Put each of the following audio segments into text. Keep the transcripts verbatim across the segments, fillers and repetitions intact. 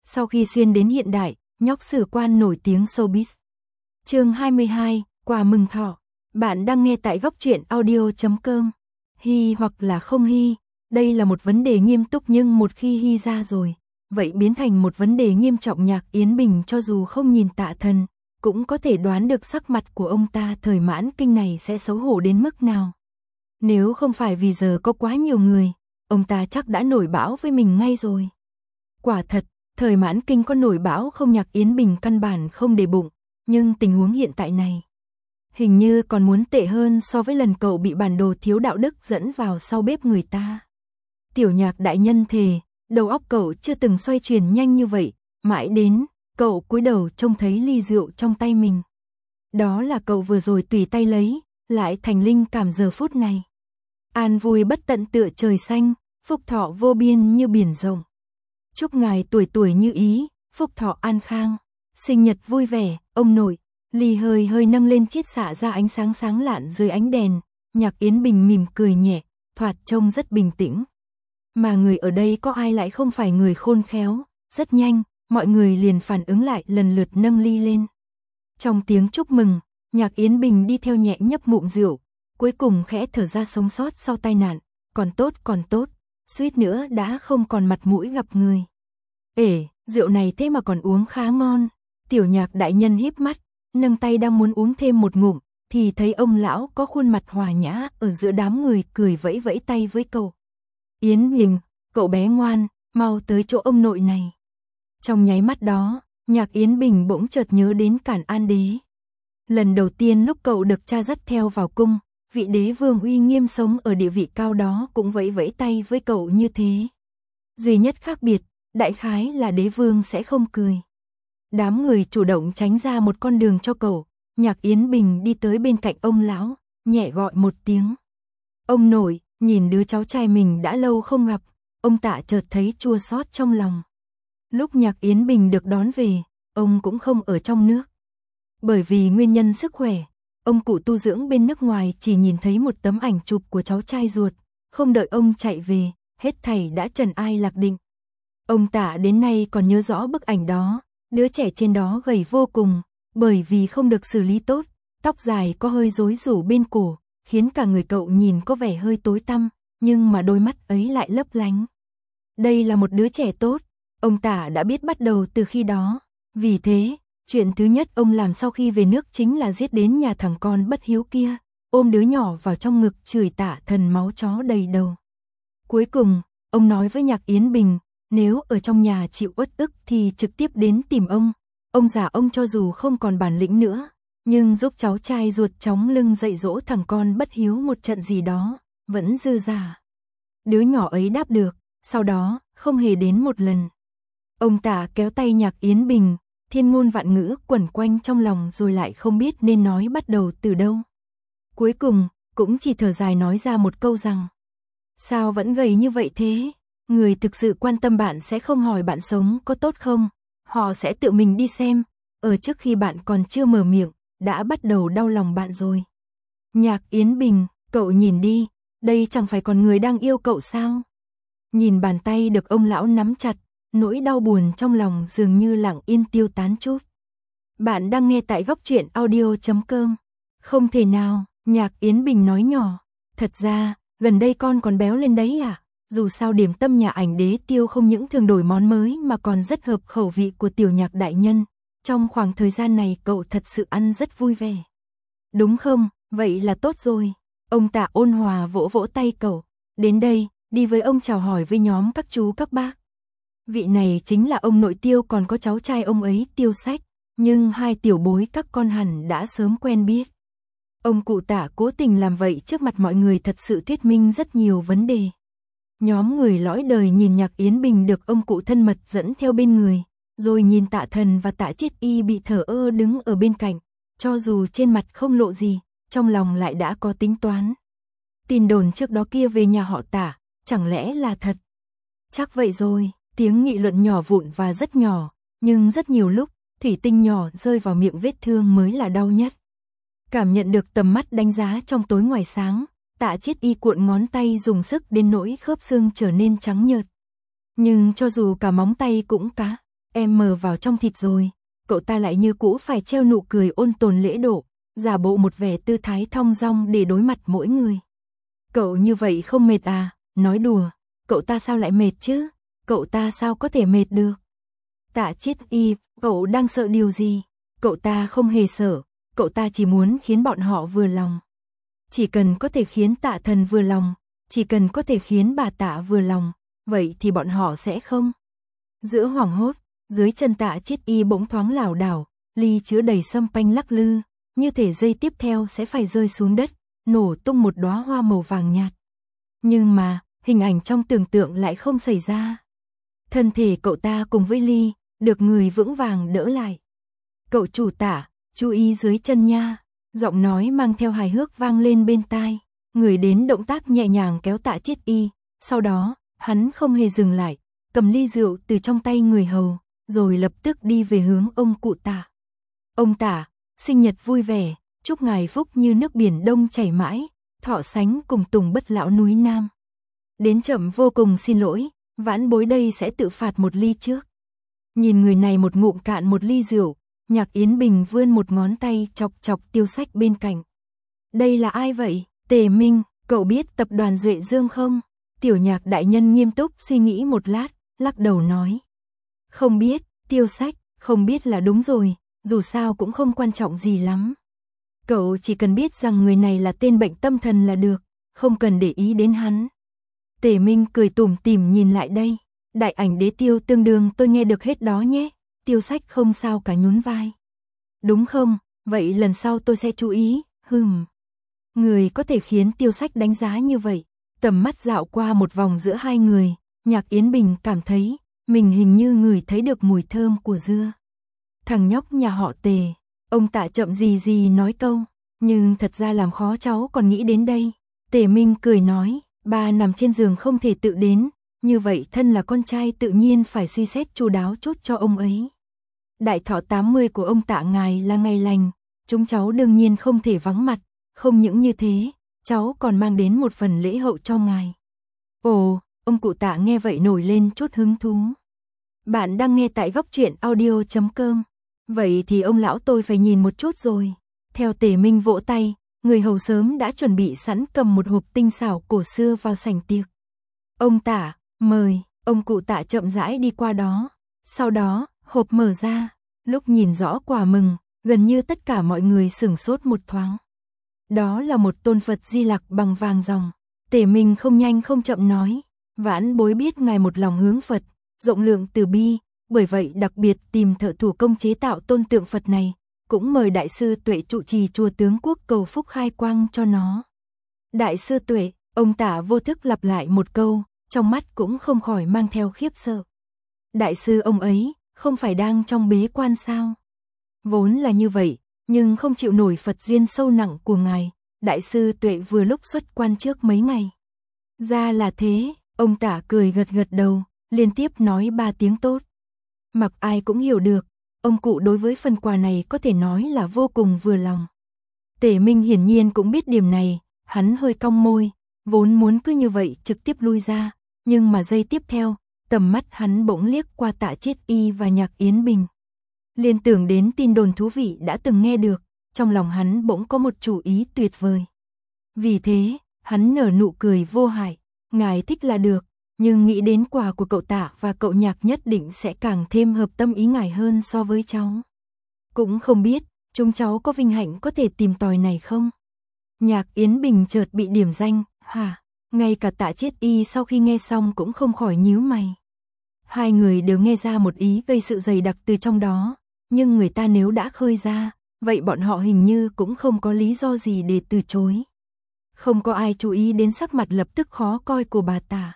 sau khi xuyên đến hiện đại, nhóc sử quan nổi tiếng showbiz. Chương hai mươi hai, quà mừng thọ. Bạn đang nghe tại góc truyện audio chấm com. Hy hoặc là không hy, đây là một vấn đề nghiêm túc nhưng một khi hy ra rồi, vậy biến thành một vấn đề nghiêm trọng. Nhạc Yến Bình cho dù không nhìn Tạ Thần, cũng có thể đoán được sắc mặt của ông ta thời mãn kinh này sẽ xấu hổ đến mức nào. Nếu không phải vì giờ có quá nhiều người, ông ta chắc đã nổi bão với mình ngay rồi. Quả thật, thời mãn kinh có nổi bão không Nhạc Yến Bình căn bản không để bụng, nhưng tình huống hiện tại này hình như còn muốn tệ hơn so với lần cậu bị bản đồ thiếu đạo đức dẫn vào sau bếp người ta. Tiểu Nhạc đại nhân thề, đầu óc cậu chưa từng xoay chuyển nhanh như vậy, mãi đến cậu cúi đầu trông thấy ly rượu trong tay mình. Đó là cậu vừa rồi tùy tay lấy, lại thành linh cảm giờ phút này. An vui bất tận tựa trời xanh, phúc thọ vô biên như biển rộng. Chúc ngài tuổi tuổi như ý, phúc thọ an khang, sinh nhật vui vẻ, ông nội. Ly hơi hơi nâng lên chiết xạ ra ánh sáng sáng lạn dưới ánh đèn. Nhạc Yến Bình mỉm cười nhẹ, thoạt trông rất bình tĩnh. Mà người ở đây có ai lại không phải người khôn khéo. Rất nhanh, mọi người liền phản ứng lại, lần lượt nâng ly lên. Trong tiếng chúc mừng, Nhạc Yến Bình đi theo nhẹ nhấp ngụm rượu, cuối cùng khẽ thở ra sống sót sau tai nạn. Còn tốt, còn tốt, suýt nữa đã không còn mặt mũi gặp người. Ể, rượu này thế mà còn uống khá ngon. Tiểu Nhạc đại nhân híp mắt, nâng tay đang muốn uống thêm một ngụm, thì thấy ông lão có khuôn mặt hòa nhã ở giữa đám người cười vẫy vẫy tay với cậu. Yến Bình, cậu bé ngoan, mau tới chỗ ông nội này. Trong nháy mắt đó, Nhạc Yến Bình bỗng chợt nhớ đến Cản An đế. Lần đầu tiên lúc cậu được cha dắt theo vào cung, vị đế vương uy nghiêm sống ở địa vị cao đó cũng vẫy vẫy tay với cậu như thế. Duy nhất khác biệt, đại khái là đế vương sẽ không cười. Đám người chủ động tránh ra một con đường cho cậu. Nhạc Yến Bình đi tới bên cạnh ông lão, nhẹ gọi một tiếng. Ông nội, nhìn đứa cháu trai mình đã lâu không gặp, ông Tạ chợt thấy chua xót trong lòng. Lúc Nhạc Yến Bình được đón về, ông cũng không ở trong nước. Bởi vì nguyên nhân sức khỏe, ông cụ tu dưỡng bên nước ngoài chỉ nhìn thấy một tấm ảnh chụp của cháu trai ruột, không đợi ông chạy về, hết thảy đã trần ai lạc định. Ông Tạ đến nay còn nhớ rõ bức ảnh đó. Đứa trẻ trên đó gầy vô cùng, bởi vì không được xử lý tốt, tóc dài có hơi rối rủ bên cổ, khiến cả người cậu nhìn có vẻ hơi tối tăm, nhưng mà đôi mắt ấy lại lấp lánh. Đây là một đứa trẻ tốt, ông Tạ đã biết bắt đầu từ khi đó. Vì thế, chuyện thứ nhất ông làm sau khi về nước chính là giết đến nhà thằng con bất hiếu kia, ôm đứa nhỏ vào trong ngực chửi Tạ Thần máu chó đầy đầu. Cuối cùng, ông nói với Nhạc Yến Bình, nếu ở trong nhà chịu uất ức thì trực tiếp đến tìm ông. Ông già ông cho dù không còn bản lĩnh nữa, nhưng giúp cháu trai ruột chóng lưng dạy dỗ thằng con bất hiếu một trận gì đó, vẫn dư giả. Đứa nhỏ ấy đáp được, sau đó, không hề đến một lần. Ông Tạ kéo tay Nhạc Yến Bình, thiên ngôn vạn ngữ quẩn quanh trong lòng rồi lại không biết nên nói bắt đầu từ đâu. Cuối cùng, cũng chỉ thở dài nói ra một câu rằng, sao vẫn gầy như vậy thế? Người thực sự quan tâm bạn sẽ không hỏi bạn sống có tốt không, họ sẽ tự mình đi xem, ở trước khi bạn còn chưa mở miệng, đã bắt đầu đau lòng bạn rồi. Nhạc Yến Bình, cậu nhìn đi, đây chẳng phải còn người đang yêu cậu sao? Nhìn bàn tay được ông lão nắm chặt, nỗi đau buồn trong lòng dường như lặng yên tiêu tán chút. Bạn đang nghe tại góc truyện audio chấm com. Không thể nào, Nhạc Yến Bình nói nhỏ, thật ra, gần đây con còn béo lên đấy à? Dù sao điểm tâm nhà ảnh đế tiêu không những thường đổi món mới mà còn rất hợp khẩu vị của Tiểu Nhạc đại nhân. Trong khoảng thời gian này cậu thật sự ăn rất vui vẻ. Đúng không? Vậy là tốt rồi. Ông Tạ ôn hòa vỗ vỗ tay cậu. Đến đây, đi với ông chào hỏi với nhóm các chú các bác. Vị này chính là ông nội Tiêu, còn có cháu trai ông ấy Tiêu Sách. Nhưng hai tiểu bối các con hẳn đã sớm quen biết. Ông cụ Tạ cố tình làm vậy trước mặt mọi người thật sự thuyết minh rất nhiều vấn đề. Nhóm người lõi đời nhìn Nhạc Yến Bình được ông cụ thân mật dẫn theo bên người, rồi nhìn Tạ Thần và Tạ Chiết Y bị thờ ơ đứng ở bên cạnh, cho dù trên mặt không lộ gì, trong lòng lại đã có tính toán. Tin đồn trước đó kia về nhà họ Tạ, chẳng lẽ là thật? Chắc vậy rồi, tiếng nghị luận nhỏ vụn và rất nhỏ, nhưng rất nhiều lúc, thủy tinh nhỏ rơi vào miệng vết thương mới là đau nhất. Cảm nhận được tầm mắt đánh giá trong tối ngoài sáng, Tạ Chiết Y cuộn ngón tay dùng sức đến nỗi khớp xương trở nên trắng nhợt. Nhưng cho dù cả móng tay cũng cá, em mờ vào trong thịt rồi. Cậu ta lại như cũ phải treo nụ cười ôn tồn lễ độ, giả bộ một vẻ tư thái thong dong để đối mặt mỗi người. Cậu như vậy không mệt à? Nói đùa, cậu ta sao lại mệt chứ? Cậu ta sao có thể mệt được? Tạ Chiết Y, cậu đang sợ điều gì? Cậu ta không hề sợ, cậu ta chỉ muốn khiến bọn họ vừa lòng. Chỉ cần có thể khiến Tạ Thần vừa lòng, chỉ cần có thể khiến bà Tạ vừa lòng, vậy thì bọn họ sẽ không. Giữa hoảng hốt, dưới chân Tạ Chiết Y bỗng thoáng lảo đảo, ly chứa đầy sâm panh lắc lư, như thể giây tiếp theo sẽ phải rơi xuống đất, nổ tung một đóa hoa màu vàng nhạt. Nhưng mà, hình ảnh trong tưởng tượng lại không xảy ra. Thân thể cậu ta cùng với ly, được người vững vàng đỡ lại. Cậu chủ Tạ, chú ý dưới chân nha. Giọng nói mang theo hài hước vang lên bên tai. Người đến động tác nhẹ nhàng kéo Tạ Chiết Y. Sau đó, hắn không hề dừng lại, cầm ly rượu từ trong tay người hầu, rồi lập tức đi về hướng ông cụ Tạ. Ông Tạ, sinh nhật vui vẻ, chúc ngài phúc như nước biển đông chảy mãi, thọ sánh cùng tùng bất lão núi Nam. Đến chậm vô cùng xin lỗi, vãn bối đây sẽ tự phạt một ly trước. Nhìn người này một ngụm cạn một ly rượu, Nhạc Yến Bình vươn một ngón tay chọc chọc Tiêu Sách bên cạnh. Đây là ai vậy? Tề Minh, cậu biết tập đoàn Duệ Dương không? Tiểu Nhạc đại nhân nghiêm túc suy nghĩ một lát, lắc đầu nói. Không biết, Tiêu Sách, không biết là đúng rồi, dù sao cũng không quan trọng gì lắm. Cậu chỉ cần biết rằng người này là tên bệnh tâm thần là được, không cần để ý đến hắn. Tề Minh cười tủm tỉm nhìn lại đây. Đại ảnh đế tiêu tương đương tôi nghe được hết đó nhé. Tiêu Sách không sao cả nhún vai. Đúng không, vậy lần sau tôi sẽ chú ý, hừm. Người có thể khiến Tiêu Sách đánh giá như vậy. Tầm mắt dạo qua một vòng giữa hai người, Nhạc Yến Bình cảm thấy, mình hình như ngửi thấy được mùi thơm của dưa. Thằng nhóc nhà họ Tề, ông Tạ chậm gì gì nói câu, nhưng thật ra làm khó cháu còn nghĩ đến đây. Tề Minh cười nói, ba nằm trên giường không thể tự đến, như vậy thân là con trai tự nhiên phải suy xét chu đáo chút cho ông ấy. Đại thọ tám mươi của ông Tạ ngài là ngày lành, chúng cháu đương nhiên không thể vắng mặt, không những như thế, cháu còn mang đến một phần lễ hậu cho ngài. Ồ, ông cụ Tạ nghe vậy nổi lên chút hứng thú. Bạn đang nghe tại góc truyện audio chấm com. Vậy thì ông lão tôi phải nhìn một chút rồi. Theo Tề Minh vỗ tay, người hầu sớm đã chuẩn bị sẵn cầm một hộp tinh xảo cổ xưa vào sảnh tiệc. Ông Tạ, mời, ông cụ Tạ chậm rãi đi qua đó. Sau đó, hộp mở ra, lúc nhìn rõ quà mừng, gần như tất cả mọi người sửng sốt một thoáng. Đó là một tôn Phật Di Lặc bằng vàng ròng. Tề Minh không nhanh không chậm nói, vãn bối biết ngài một lòng hướng Phật, rộng lượng từ bi, bởi vậy đặc biệt tìm thợ thủ công chế tạo tôn tượng Phật này, cũng mời Đại sư Tuệ trụ trì chùa Tướng Quốc cầu phúc khai quang cho nó. Đại sư Tuệ, ông Tạ vô thức lặp lại một câu, trong mắt cũng không khỏi mang theo khiếp sợ. Đại sư ông ấy, không phải đang trong bế quan sao? Vốn là như vậy, nhưng không chịu nổi Phật duyên sâu nặng của ngài, Đại sư Tuệ vừa lúc xuất quan trước mấy ngày. Ra là thế, ông Tạ cười gật gật đầu, liên tiếp nói ba tiếng tốt. Mặc ai cũng hiểu được, ông cụ đối với phần quà này có thể nói là vô cùng vừa lòng. Tề Minh hiển nhiên cũng biết điểm này, hắn hơi cong môi, vốn muốn cứ như vậy trực tiếp lui ra, nhưng mà giây tiếp theo, tầm mắt hắn bỗng liếc qua Tạ Chiết Y và Nhạc Yến Bình. Liên tưởng đến tin đồn thú vị đã từng nghe được, trong lòng hắn bỗng có một chủ ý tuyệt vời. Vì thế, hắn nở nụ cười vô hại, ngài thích là được, nhưng nghĩ đến quà của cậu Tạ và cậu Nhạc nhất định sẽ càng thêm hợp tâm ý ngài hơn so với cháu. Cũng không biết, chúng cháu có vinh hạnh có thể tìm tòi này không? Nhạc Yến Bình chợt bị điểm danh, hả? Ngay cả Tạ Chiết Y sau khi nghe xong cũng không khỏi nhíu mày. Hai người đều nghe ra một ý gây sự dày đặc từ trong đó, nhưng người ta nếu đã khơi ra, vậy bọn họ hình như cũng không có lý do gì để từ chối. Không có ai chú ý đến sắc mặt lập tức khó coi của bà Tạ.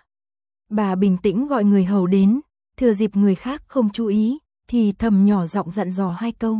Bà bình tĩnh gọi người hầu đến, thừa dịp người khác không chú ý, thì thầm nhỏ giọng dặn dò hai câu.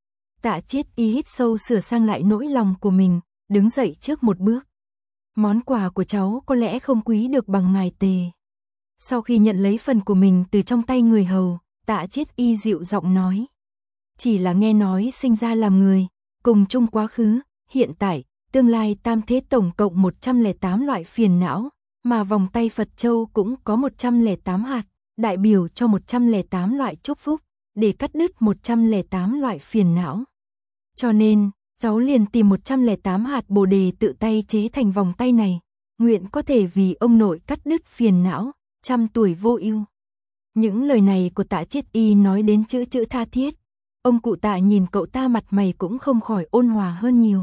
Tạ Chiết Y hít sâu sửa sang lại nỗi lòng của mình, đứng dậy trước một bước. Món quà của cháu có lẽ không quý được bằng ngài Tề. Sau khi nhận lấy phần của mình từ trong tay người hầu, Tạ Chiết Y dịu giọng nói. Chỉ là nghe nói sinh ra làm người, cùng chung quá khứ, hiện tại, tương lai tam thế tổng cộng một trăm lẻ tám loại phiền não, mà vòng tay Phật Châu cũng có một trăm lẻ tám hạt, đại biểu cho một trăm lẻ tám loại chúc phúc, để cắt đứt một trăm lẻ tám loại phiền não. Cho nên, cháu liền tìm một trăm lẻ tám hạt bồ đề tự tay chế thành vòng tay này, nguyện có thể vì ông nội cắt đứt phiền não, trăm tuổi vô ưu. Những lời này của Tạ Chiết Y nói đến chữ chữ tha thiết. Ông cụ Tạ nhìn cậu ta mặt mày cũng không khỏi ôn hòa hơn nhiều.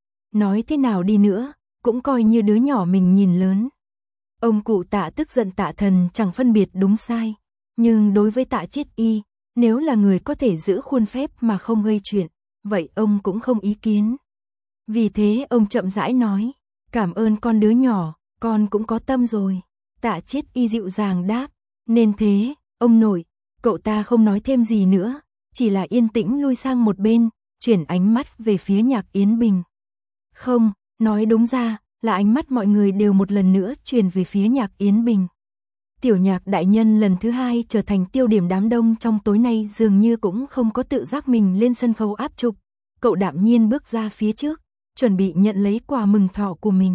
Nói thế nào đi nữa, cũng coi như đứa nhỏ mình nhìn lớn. Ông cụ Tạ tức giận Tạ Thần chẳng phân biệt đúng sai, nhưng đối với Tạ Chiết Y, nếu là người có thể giữ khuôn phép mà không gây chuyện, vậy ông cũng không ý kiến. Vì thế ông chậm rãi nói, cảm ơn con đứa nhỏ, con cũng có tâm rồi. Tạ Chiết Y dịu dàng đáp, nên thế, ông nội. Cậu ta không nói thêm gì nữa, chỉ là yên tĩnh lui sang một bên, chuyển ánh mắt về phía Nhạc Yến Bình. Không, nói đúng ra, là ánh mắt mọi người đều một lần nữa chuyển về phía Nhạc Yến Bình. Tiểu Nhạc đại nhân lần thứ hai trở thành tiêu điểm đám đông trong tối nay dường như cũng không có tự giác mình lên sân khấu áp trục. Cậu đạm nhiên bước ra phía trước, chuẩn bị nhận lấy quà mừng thọ của mình.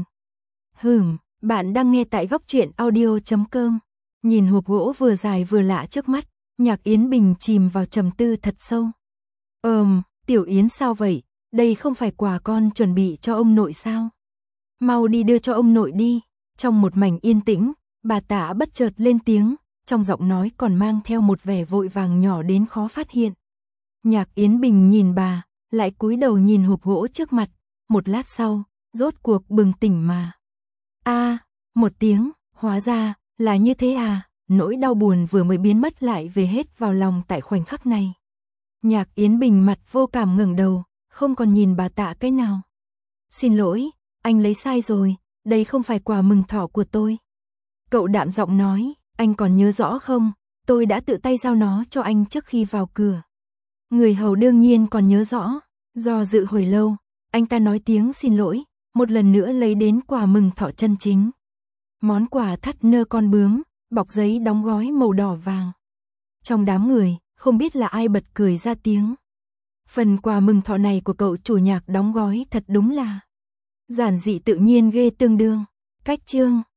Hừm, bạn đang nghe tại góc truyện audio chấm com. Nhìn hộp gỗ vừa dài vừa lạ trước mắt, Nhạc Yến Bình chìm vào trầm tư thật sâu. Ờm, Tiểu Yến sao vậy? Đây không phải quà con chuẩn bị cho ông nội sao? Mau đi đưa cho ông nội đi. Trong một mảnh yên tĩnh, bà Tạ bất chợt lên tiếng, trong giọng nói còn mang theo một vẻ vội vàng nhỏ đến khó phát hiện. Nhạc Yến Bình nhìn bà, lại cúi đầu nhìn hộp gỗ trước mặt, một lát sau, rốt cuộc bừng tỉnh mà. A, một tiếng, hóa ra là như thế à, nỗi đau buồn vừa mới biến mất lại về hết vào lòng tại khoảnh khắc này. Nhạc Yến Bình mặt vô cảm ngẩng đầu, không còn nhìn bà Tạ cái nào. Xin lỗi, anh lấy sai rồi, đây không phải quà mừng thọ của tôi. Cậu đạm giọng nói, anh còn nhớ rõ không, tôi đã tự tay giao nó cho anh trước khi vào cửa. Người hầu đương nhiên còn nhớ rõ, do dự hồi lâu, anh ta nói tiếng xin lỗi, một lần nữa lấy đến quà mừng thọ chân chính. Món quà thắt nơ con bướm, bọc giấy đóng gói màu đỏ vàng. Trong đám người, không biết là ai bật cười ra tiếng. Phần quà mừng thọ này của cậu chủ Nhạc đóng gói thật đúng là giản dị tự nhiên ghê tương đương. Cách chương